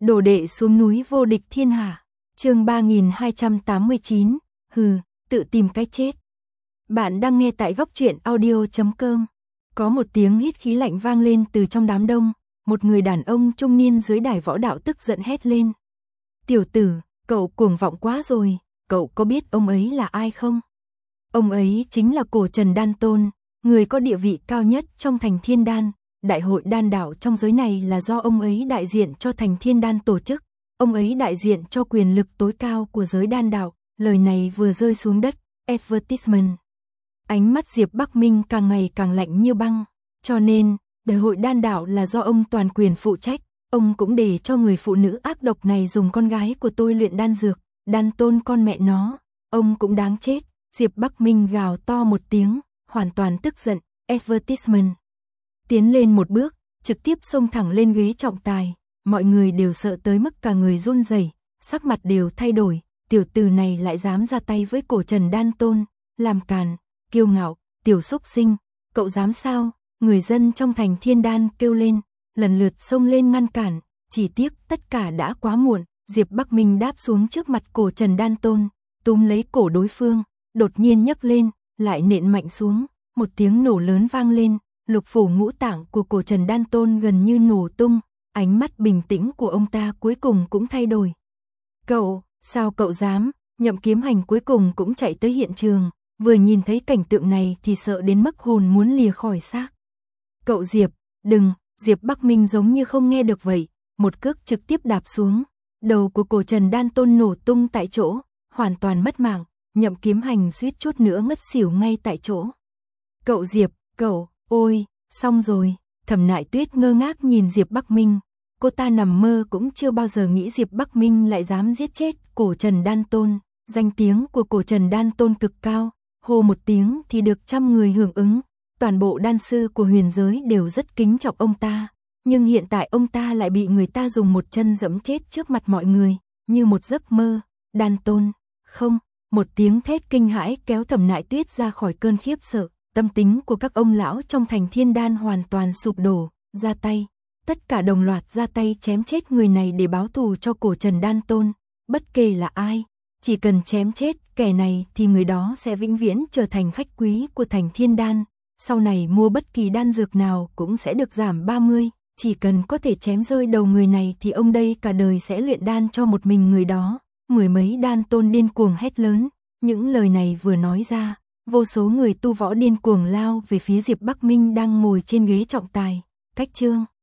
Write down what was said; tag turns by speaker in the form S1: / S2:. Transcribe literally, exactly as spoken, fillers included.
S1: Đồ đệ xuống núi vô địch thiên hạ. Chương ba nghìn hai trăm tám mươi chín. Hừ, tự tìm cái chết. Bạn đang nghe tại góc truyện audio chấm com. Có một tiếng hít khí lạnh vang lên từ trong đám đông, một người đàn ông trung niên dưới đài võ đạo tức giận hét lên. Tiểu tử, cậu cuồng vọng quá rồi, cậu có biết ông ấy là ai không? Ông ấy chính là Cổ Trần Đan Tôn, người có địa vị cao nhất trong thành Thiên Đan. Đại hội đan đạo trong giới này là do ông ấy đại diện cho thành Thiên Đan tổ chức. Ông ấy đại diện cho quyền lực tối cao của giới đan đạo. Lời này vừa rơi xuống đất, advertisement. Ánh mắt Diệp Bắc Minh càng ngày càng lạnh như băng. Cho nên, đại hội đan đạo là do ông toàn quyền phụ trách. Ông cũng để cho người phụ nữ ác độc này dùng con gái của tôi luyện đan dược. Đan Tôn con mẹ nó, ông cũng đáng chết. Diệp Bắc Minh gào to một tiếng, hoàn toàn tức giận, advertisement. Tiến lên một bước, trực tiếp xông thẳng lên ghế trọng tài, mọi người đều sợ tới mức cả người run rẩy, sắc mặt đều thay đổi, tiểu tử này lại dám ra tay với Cổ Trần Đan Tôn, làm càn, kiêu ngạo, tiểu xúc sinh, cậu dám sao? Người dân trong thành Thiên Đan kêu lên, lần lượt xông lên ngăn cản, chỉ tiếc tất cả đã quá muộn. Diệp Bắc Minh đáp xuống trước mặt Cổ Trần Đan Tôn, túm lấy cổ đối phương, đột nhiên nhấc lên, lại nện mạnh xuống, một tiếng nổ lớn vang lên. Lục phủ ngũ tạng của Cổ Trần Đan Tôn gần như nổ tung, ánh mắt bình tĩnh của ông ta cuối cùng cũng thay đổi. Cậu, sao cậu dám? Nhậm Kiếm Hành cuối cùng cũng chạy tới hiện trường, vừa nhìn thấy cảnh tượng này thì sợ đến mức hồn muốn lìa khỏi xác. Cậu Diệp, đừng, Diệp Bắc Minh giống như không nghe được vậy, một cước trực tiếp đạp xuống, đầu của Cổ Trần Đan Tôn nổ tung tại chỗ, hoàn toàn mất mạng, Nhậm Kiếm Hành suýt chút nữa ngất xỉu ngay tại chỗ. Cậu Diệp, cậu... Ôi, xong rồi, Thẩm Nại Tuyết ngơ ngác nhìn Diệp Bắc Minh, cô ta nằm mơ cũng chưa bao giờ nghĩ Diệp Bắc Minh lại dám giết chết Cổ Trần Đan Tôn. Danh tiếng của Cổ Trần Đan Tôn cực cao, hô một tiếng thì được trăm người hưởng ứng, toàn bộ đan sư của huyền giới đều rất kính trọng ông ta, nhưng hiện tại ông ta lại bị người ta dùng một chân giẫm chết trước mặt mọi người, như một giấc mơ. Đan Tôn, không, một tiếng thét kinh hãi kéo Thẩm Nại Tuyết ra khỏi cơn khiếp sợ. Tâm tính của các ông lão trong thành Thiên Đan hoàn toàn sụp đổ, ra tay, tất cả đồng loạt ra tay chém chết người này để báo thù cho Cổ Trần Đan Tôn, bất kể là ai, chỉ cần chém chết kẻ này thì người đó sẽ vĩnh viễn trở thành khách quý của thành Thiên Đan, sau này mua bất kỳ đan dược nào cũng sẽ được giảm ba mươi, chỉ cần có thể chém rơi đầu người này thì ông đây cả đời sẽ luyện đan cho một mình người đó. Mười mấy đan tôn điên cuồng hét lớn, những lời này vừa nói ra, vô số người tu võ điên cuồng lao về phía Diệp Bắc Minh đang ngồi trên ghế trọng tài. Cách chương